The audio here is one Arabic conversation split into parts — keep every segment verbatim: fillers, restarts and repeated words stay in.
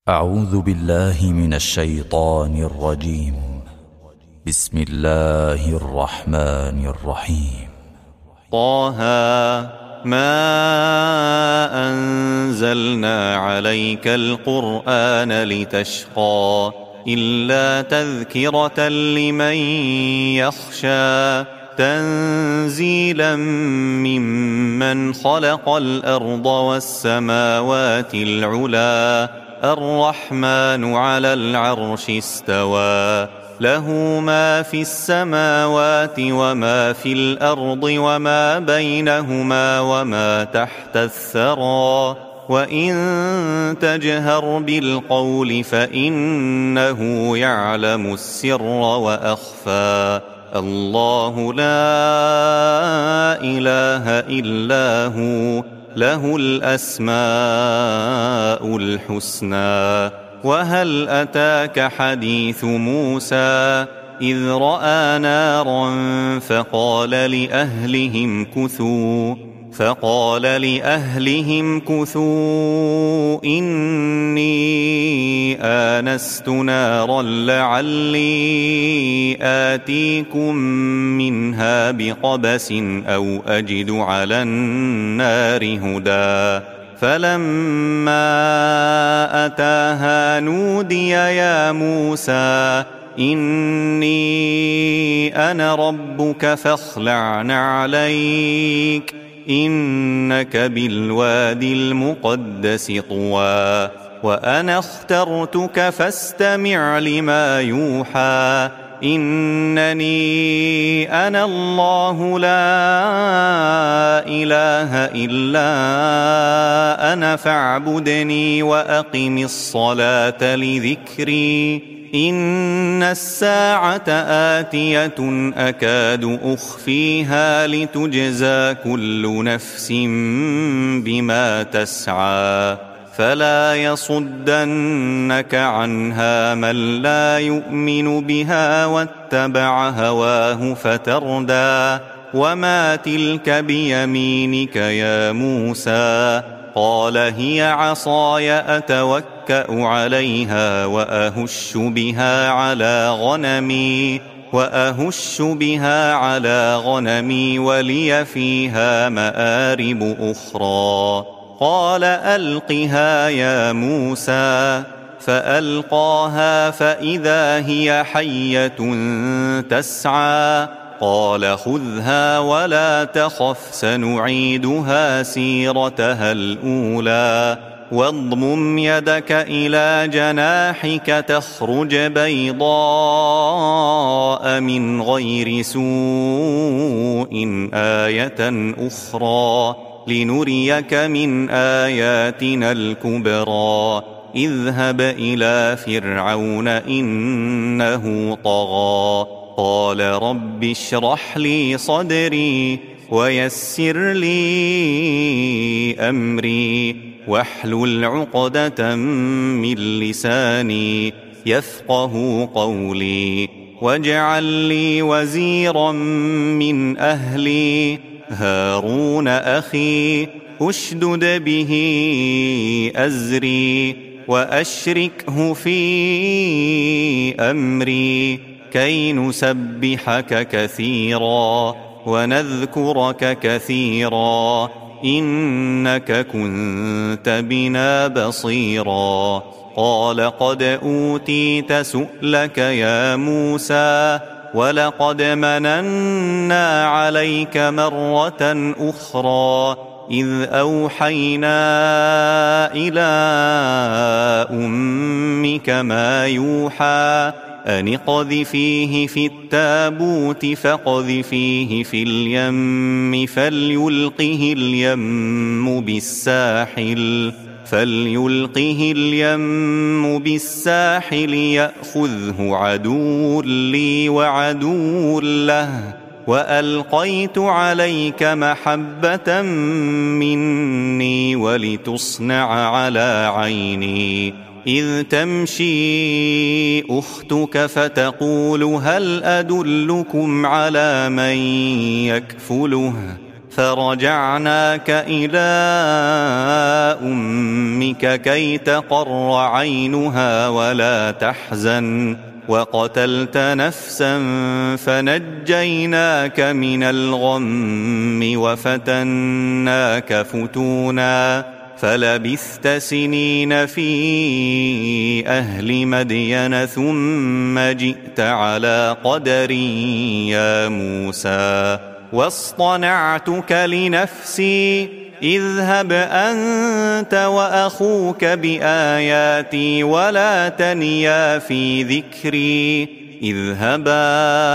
أعوذ بالله من الشيطان الرجيم. بسم الله الرحمن الرحيم. طه ما أنزلنا عليك القرآن لتشقى إلا تذكرة لمن يخشى تنزيلا ممن خلق الأرض والسماوات العلى الرحمن على العرش استوى له ما في السماوات وما في الأرض وما بينهما وما تحت الثرى وإن تجهر بالقول فإنه يعلم السر وأخفى الله لا إله إلا هو له الأسماء الحسنى. وهل أتاك حديث موسى إذ رأى نارا فقال لأهلهم كثوا فقال لأهلهم كثوا إني آنست نارا لعلي آتيكم منها بقبس أو أجد على النار هدى. فلما أتاها نودي يا موسى إني أنا ربك فاخلع نعليك إنك بالوادي المقدس طوى وأنا اخترتك فاستمع لما يوحى إنني أنا الله لا إله إلا أنا فاعبدني وأقم الصلاة لذكري إن الساعة آتية أكاد أخفيها لتجزى كل نفس بما تسعى فلا يصدنك عنها من لا يؤمن بها واتبع هواه فتردى. وما تلك بيمينك يا موسى قال هي عصاي أتوكأ عليها وأهش بها على غنمي وأهش بها على غنمي ولي فيها مآرب أخرى. قال ألقها يا موسى فألقاها فإذا هي حية تسعى قال خذها ولا تخف سنعيدها سيرتها الأولى واضمم يدك إلى جناحك تخرج بيضاء من غير سوء آية أخرى لنريك من آياتنا الكبرى اذهب إلى فرعون إنه طغى قال رب اشرح لي صدري ويسر لي أمري واحلل عقدة من لساني يفقه قولي واجعل لي وزيرا من أهلي هارون أخي أشدد به أزري وأشركه في أمري كي نسبحك كثيرا ونذكرك كثيرا إنك كنت بنا بصيرا. قال قد أوتيت سؤلك يا موسى ولقد مننا عليك مرة أخرى إذ أوحينا إلى أمك ما يوحى أن اقذفيه في التابوت فاقذفيه في اليم فليلقه اليم بالساحل فليلقه اليم بالساحل يأخذه عدو لي وعدو له وألقيت عليك محبة مني ولتصنع على عيني إذ تمشي أختك فتقول هل أدلكم على من يكفله فرجعناك إلى أمك كي تقر عينها ولا تحزن وقتلت نفسا فنجيناك من الغم وفتناك فتونا فلبثت سنين في أهل مدين ثم جئت على قدري يا موسى واصطنعتك لنفسي اذهب أنت وأخوك بآياتي ولا تنيا في ذكري اذهبا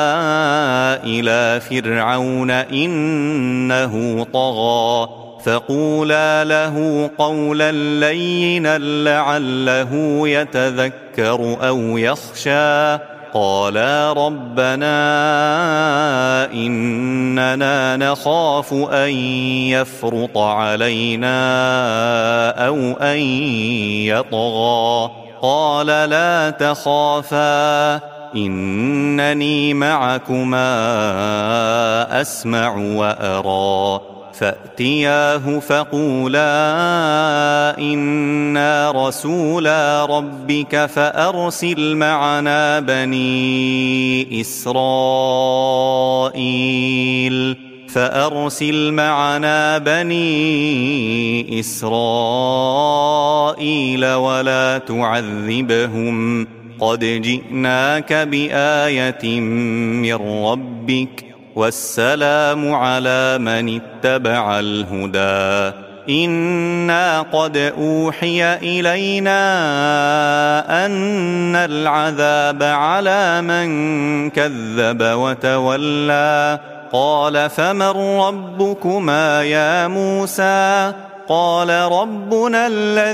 إلى فرعون إنه طغى فقولا له قولا لينا لعله يتذكر أو يخشى قالا ربنا إننا نخاف أن يفرط علينا أو أن يطغى قال لا تخافا إنني معكما أسمع وأرى فأتياه فقولا إنا رسولا ربك فأرسل معنا بني إسرائيل فأرسل معنا بني إسرائيل ولا تعذبهم قد جئناك بآية من ربك والسلام على من اتبع الهدى إنا قد أوحي إلينا أن العذاب على من كذب وتولى قال فمن ربكما يا موسى قال ربنا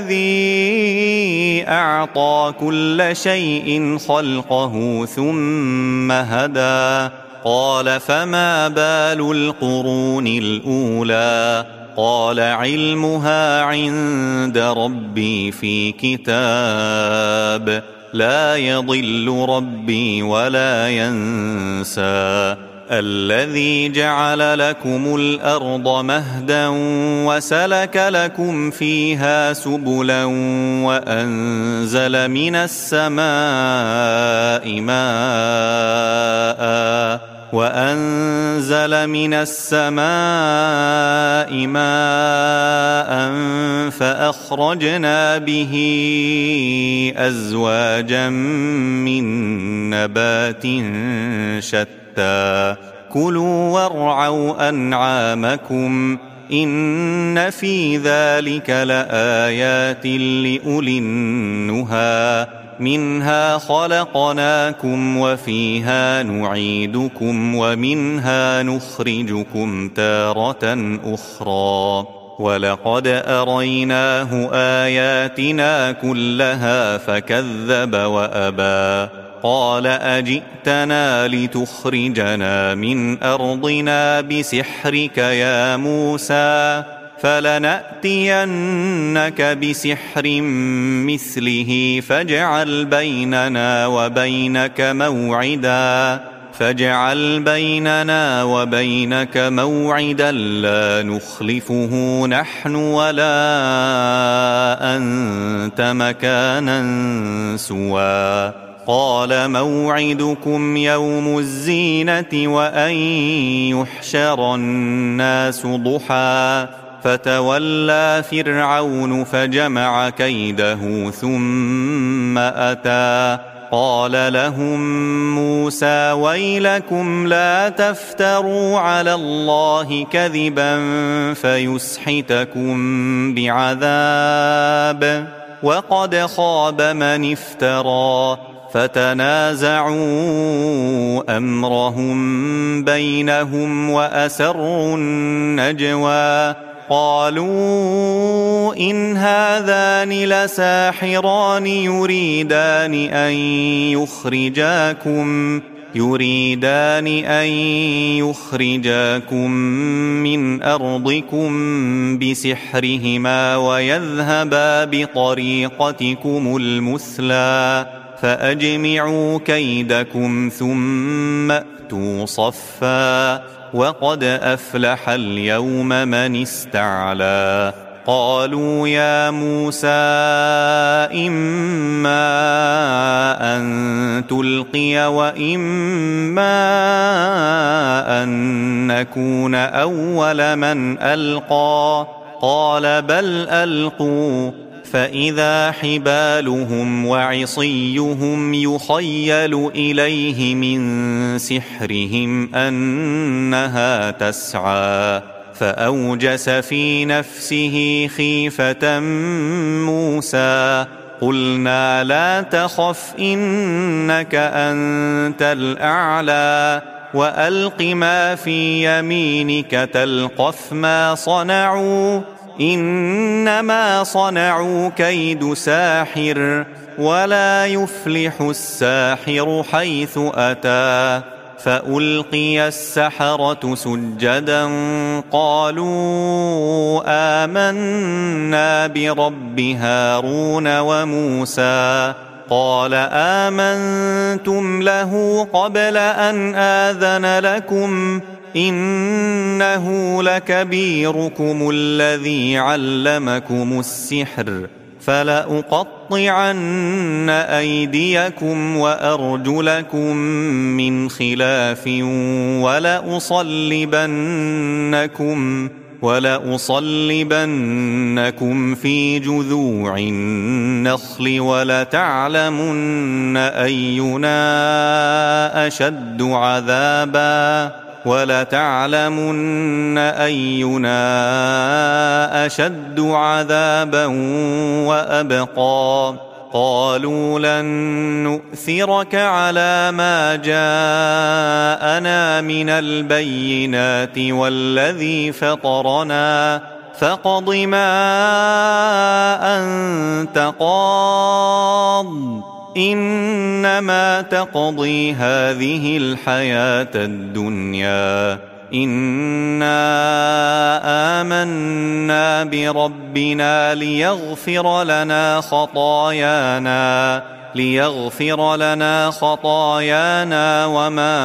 الذي أعطى كل شيء خلقه ثم هدى قال فما بال القرون الأولى قال علمها عند ربي في كتاب لا يضل ربي ولا ينسى الذي جعل لكم الأرض مهدا وسلك لكم فيها سبلا وأنزل من السماء ماء وأنزل من السماء ماء فأخرجنا به أزواجا من نبات شتى كلوا وارعوا أنعامكم إن في ذلك لآيات لأولي النهى منها خلقناكم وفيها نعيدكم ومنها نخرجكم تارة أخرى ولقد أريناه آياتنا كلها فكذب وأبى قال أجئتنا لتخرجنا من أرضنا بسحرك يا موسى فلنأتينك بسحر مثله فاجعل بيننا وبينك موعدا فاجعل بيننا وبينك موعدا لا نخلفه نحن ولا أنت مكانا سوى قال موعدكم يوم الزينة وأن يحشر الناس ضحى فتولى فرعون فجمع كيده ثم أتى قال لهم موسى ويلكم لا تفتروا على الله كذبا فيسحتكم بعذاب وقد خاب من افترى فتنازعوا أمرهم بينهم وأسروا النجوى قالوا إن هذان لساحران يريدان أن يخرجاكم يريدان أن يخرجاكم من أرضكم بسحرهما ويذهبا بطريقتكم المثلى فأجمعوا كيدكم ثم أتوا صفا وقد أفلح اليوم من استعلى قالوا يا موسى إما أن تلقي وإما أن نكون أول من ألقى قال بل ألقوا فإذا حبالهم وعصيهم يخيل إليه من سحرهم أنها تسعى فأوجس في نفسه خيفة موسى قلنا لا تخف إنك أنت الأعلى وألق ما في يمينك تلقف ما صنعوا إنما صنعوا كيد ساحر ولا يفلح الساحر حيث أتى فألقي السحرة سجدا قالوا آمنا برب هارون وموسى قال آمنتم له قبل أن آذن لكم إنه لكبيركم الذي علمكم السحر فلأقطعن أيديكم وأرجلكم من خلاف ولأصلبنكم ولأصلبنكم في جذوع النخل ولتعلمن أينا أشد عذابا ولتعلمن أينا أشد عذابا وأبقى قالوا لن نؤثرك على ما جاءنا من البينات والذي فطرنا فاقض ما أنت قاض إنما تقضي هذه الحياة الدنيا إنا آمنا بربنا ليغفر لنا خطايانا ليغفر لنا خطايانا وما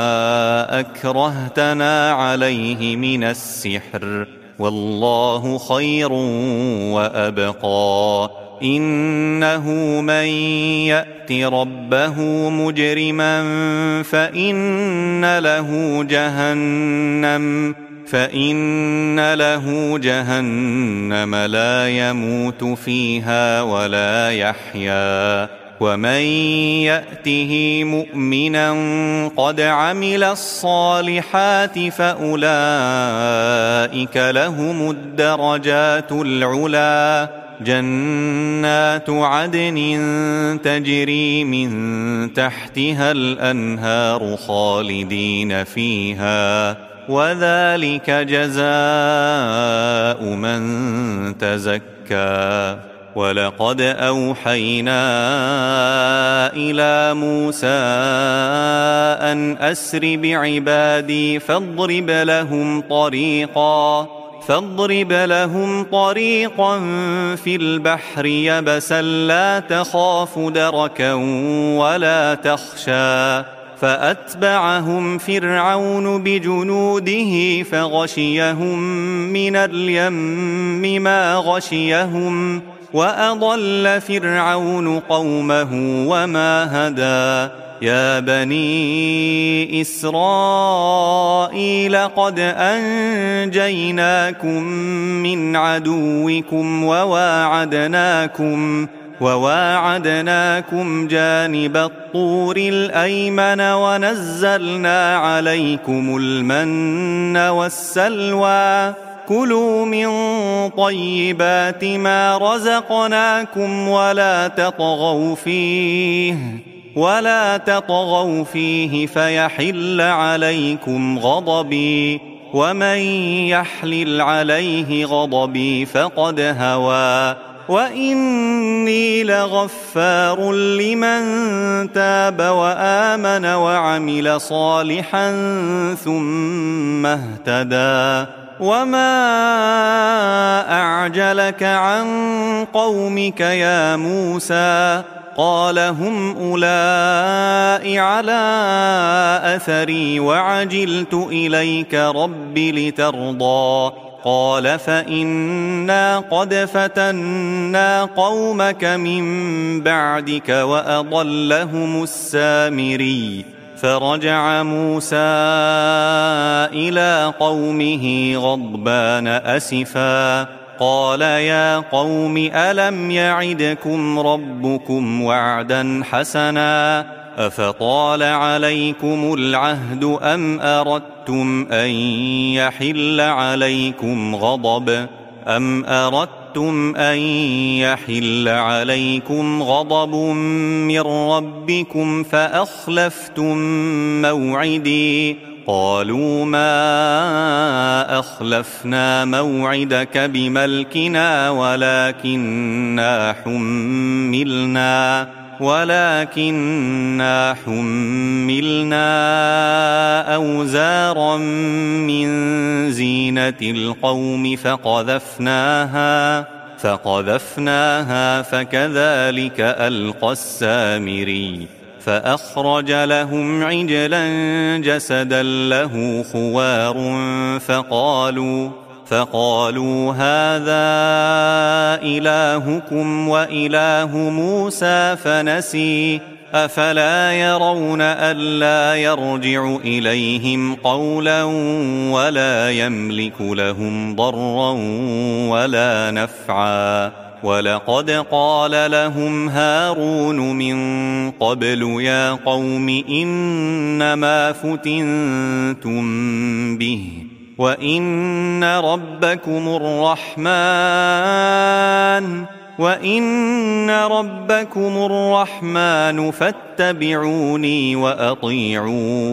أكرهتنا عليه من السحر والله خير وأبقى إنه من يأت ربه مجرما فإن له جهنم فإن له جهنم لا يموت فيها ولا يحيا ومن يأته مؤمنا قد عمل الصالحات فأولئك لهم الدرجات العلى جنات عدن تجري من تحتها الأنهار خالدين فيها وذلك جزاء من تزكى ولقد أوحينا إلى موسى أن أسر بعبادي فاضرب لهم طريقا فاضرب لهم طريقا في البحر يبسا لا تخاف دركا ولا تخشى فأتبعهم فرعون بجنوده فغشيهم من اليم ما غشيهم وأضل فرعون قومه وما هدى يا بني إسرائيل قد أنجيناكم من عدوكم وواعدناكم وواعدناكم جانب الطور الأيمن ونزلنا عليكم المن والسلوى كلوا من طيبات ما رزقناكم ولا تطغوا فيه ولا تطغوا فيه فيحل عليكم غضبي ومن يحلل عليه غضبي فقد هوى وإني لغفار لمن تاب وآمن وعمل صالحا ثم اهتدى وما أعجلك عن قومك يا موسى قال هم أولئك على أثري وعجلت إليك رب لترضى قال فإنا قد فتنا قومك من بعدك وأضلهم السامري فرجع موسى إلى قومه غضبان أسفا قال يا قوم ألم يعدكم ربكم وعدا حسنا أفطال عليكم العهد أم أردتم أن يحل عليكم غضب أم أردتم أن يحل عليكم غضب من ربكم فأخلفتم موعدي قالوا ما أخلفنا موعدك بملكنا ولكننا حملنا ولكننا حملنا أوزارا من زينة القوم فقذفناها فقذفناها فكذلك ألقى السامري فأخرج لهم عجلا جسدا له خوار فقالوا فقالوا هذا إلهكم وإله موسى فنسي أفلا يرون ألا يرجع إليهم قولا ولا يملك لهم ضرا ولا نفعا ولقد قال لهم هارون من قبل يا قوم إنما فتنتم به وإن ربكم الرحمن وإن ربكم الرحمن فاتبعوني وأطيعوا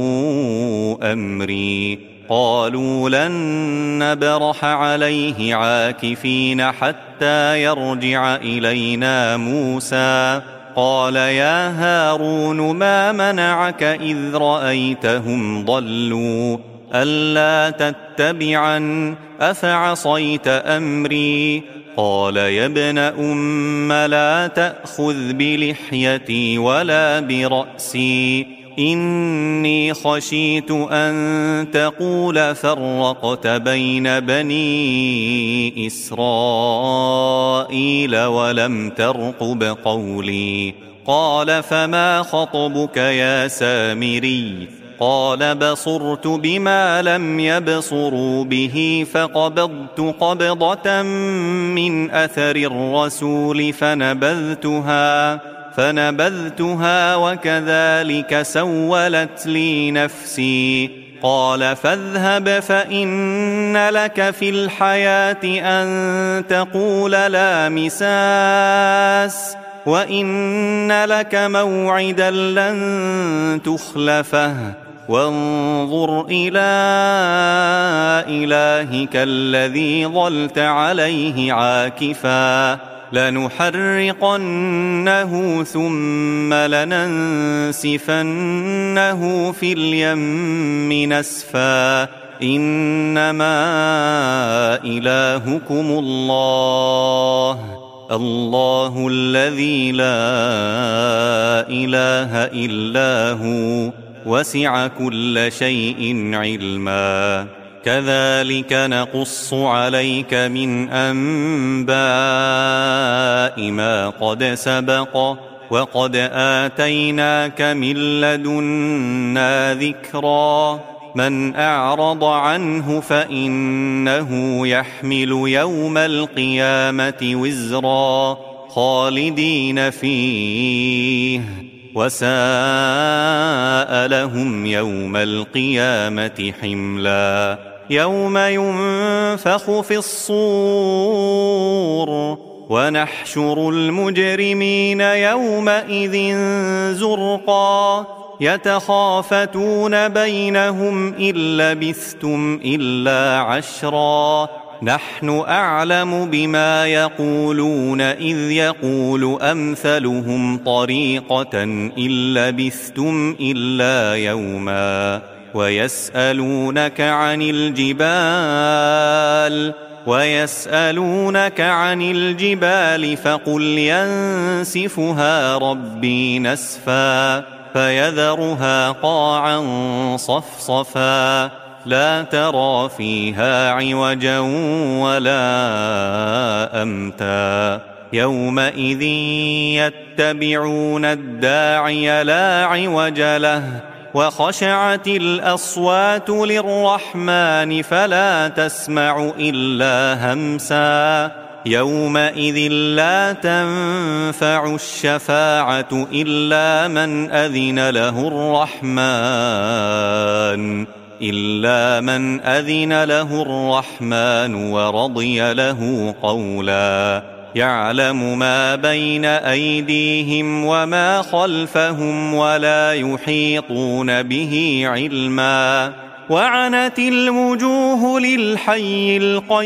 أمري قالوا لن نبرح عليه عاكفين حتى يرجع إلينا موسى قال يا هارون ما منعك إذ رأيتهم ضلوا ألا تتبعن أفعصيت أمري قال يا ابن أم لا تأخذ بلحيتي ولا برأسي إني خشيت أن تقول فرقت بين بني إسرائيل ولم ترقب قولي قال فما خطبك يا سامري قال بصرت بما لم يبصروا به فقبضت قبضة من أثر الرسول فنبذتها فنبذتها وكذلك سولت لي نفسي قال فاذهب فإن لك في الحياة أن تقول لا مساس وإن لك موعدا لن تخلفه وانظر إلى إلهك الذي ظلت عليه عاكفا لنحرقنه ثم لننسفنه في اليم نسفا إنما إلهكم الله الله الذي لا إله إلا هو وسع كل شيء علما كذلك نقص عليك من أنباء ما قد سبق وقد آتيناك من لدنا ذكرا من أعرض عنه فإنه يحمل يوم القيامة وزرا خالدين فيه وساء لهم يوم القيامة حملا يوم ينفخ في الصور ونحشر المجرمين يومئذ زرقا يتخافتون بينهم إن لبثتم إلا عشرا نحن أعلم بما يقولون إذ يقول أمثلهم طريقة إن لبثتم إلا يوما ويسألونك عن الجبال ويسألونك عن الجبال فقل ينسفها ربي نسفا فيذرها قاعا صفصفا لا ترى فيها عوجا ولا أمتا يومئذ يتبعون الداعي لا عوج له وخشعت الأصوات للرحمن فلا تسمع إلا همسا يومئذ لا تنفع الشفاعة إلا من أذن له الرحمن إلا من أذن له الرحمن ورضي له قولا يعلم ما بين أيديهم وما خلفهم ولا يحيطون به علما وعنت الوجوه للحي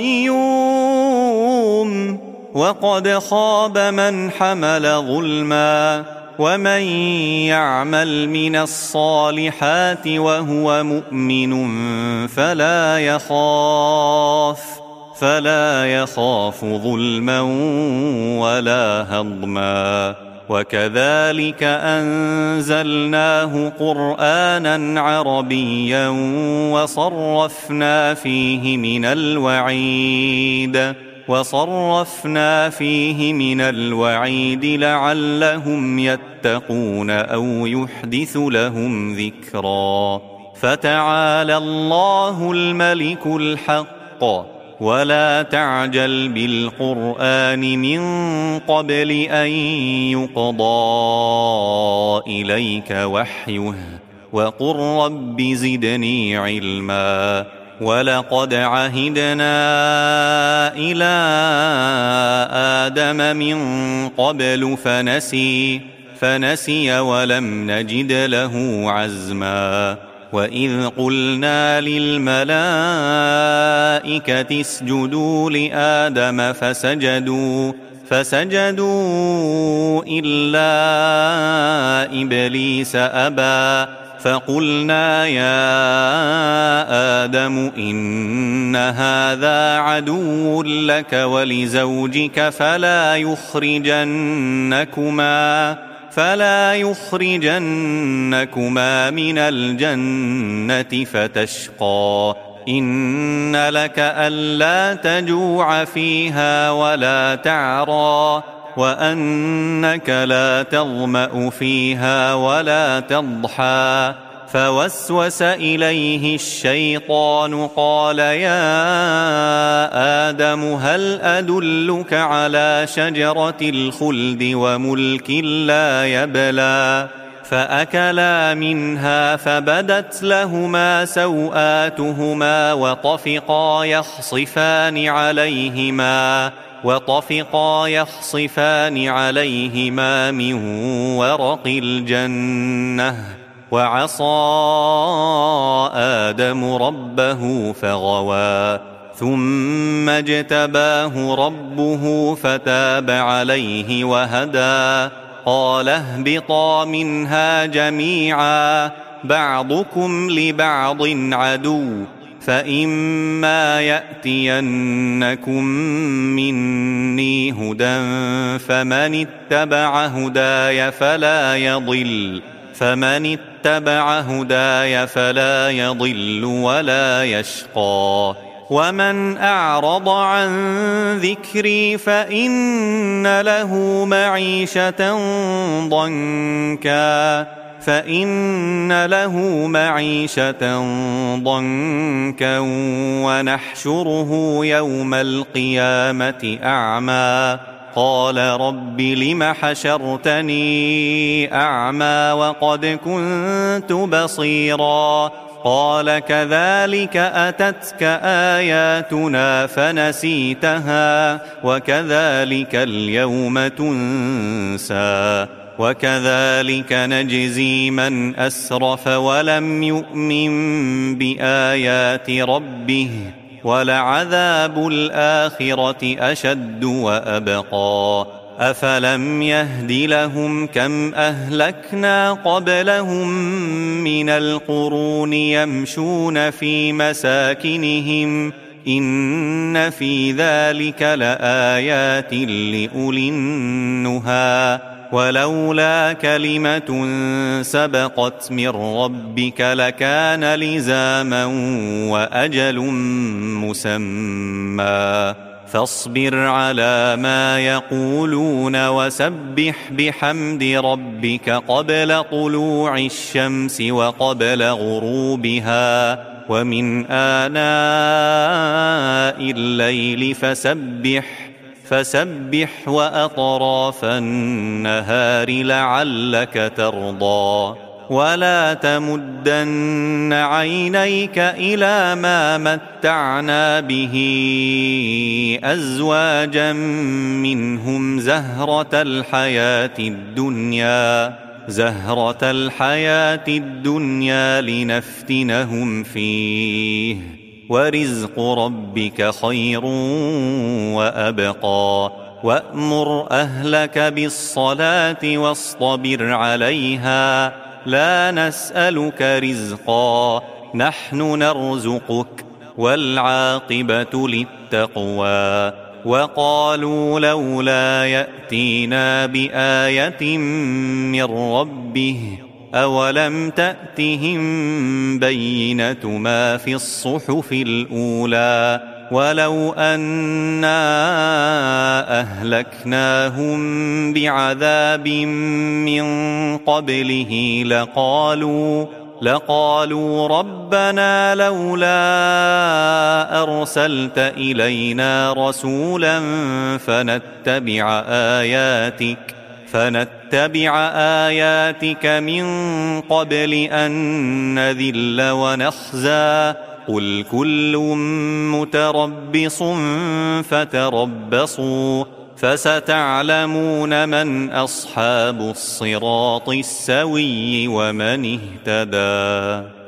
القيوم وقد خاب من حمل ظلما ومن يعمل من الصالحات وهو مؤمن فلا يخاف فلا يخاف ظلما ولا هضما وكذلك أنزلناه قرآنا عربيا وصرفنا فيه من الوعيد وصرفنا فيه من الوعيد لعلهم يتقون أو يحدث لهم ذكرا فتعالى الله الملك الحق ولا تعجل بالقرآن من قبل أن يقضى إليك وحيه وقل رب زدني علما ولقد عهدنا إلى آدم من قبل فنسي فنسي ولم نجد له عزما وإذ قلنا للملائكة اسجدوا لآدم فسجدوا فسجدوا إلا إبليس أبى فقلنا يا آدم إن هذا عدو لك ولزوجك فلا يخرجنكما فلا يخرجنكما من الجنة فتشقى إن لك ألا تجوع فيها ولا تعرى وأنك لا تظمأ فيها ولا تضحى فوسوس إليه الشيطان قال يا آدم هل أدلك على شجرة الخلد وملك لا يبلى فأكلا منها فبدت لهما سوآتهما وطفقا يخصفان عليهما وطفقا يخصفان عليهما من ورق الجنة وعصى آدم ربه فغوى ثم اجتباه ربه فتاب عليه وهدى قال اهبطا منها جميعا بعضكم لبعض عدو فإما يأتينكم مني هدى فمن اتبع هداي فلا يضل فمن اتبع هداي فلا يضل ولا يشقى ومن أعرض عن ذكري فإن له معيشة ضنكا فإن له معيشة ضنكا ونحشره يوم القيامة أعمى قال رب لم حشرتني أعمى وقد كنت بصيرا قال كذلك أتتك آياتنا فنسيتها وكذلك اليوم تنسى وكذلك نجزي من أسرف ولم يؤمن بآيات ربه ولعذاب الآخرة أشد وأبقى أفلم يهد لهم كم أهلكنا قبلهم من القرون يمشون في مساكنهم إن في ذلك لآيات لأولي النهى ولولا كلمة سبقت من ربك لكان لزاما وأجل مسمى فاصبر على ما يقولون وسبح بحمد ربك قبل طلوع الشمس وقبل غروبها ومن آناء الليل فسبح فسبح وأطراف النهار لعلك ترضى ولا تمدن عينيك إلى ما متعنا به أزواجا منهم زهرة الحياة الدنيا زهرة الحياة الدنيا لنفتنهم فيه ورزق ربك خير وأبقى وأمر أهلك بالصلاة واصطبر عليها لا نسألك رزقا نحن نرزقك والعاقبة للتقوى وقالوا لولا يأتينا بآية من ربه أولم تأتهم بينة ما في الصحف الأولى ولو أنا أهلكناهم بعذاب من قبله لقالوا لقالوا ربنا لولا أرسلت إلينا رسولا فنتبع آياتك فنتبع آياتك من قبل أن نذل ونخزى قل كل متربص فتربصوا فستعلمون من أصحاب الصراط السوي ومن اهتدى.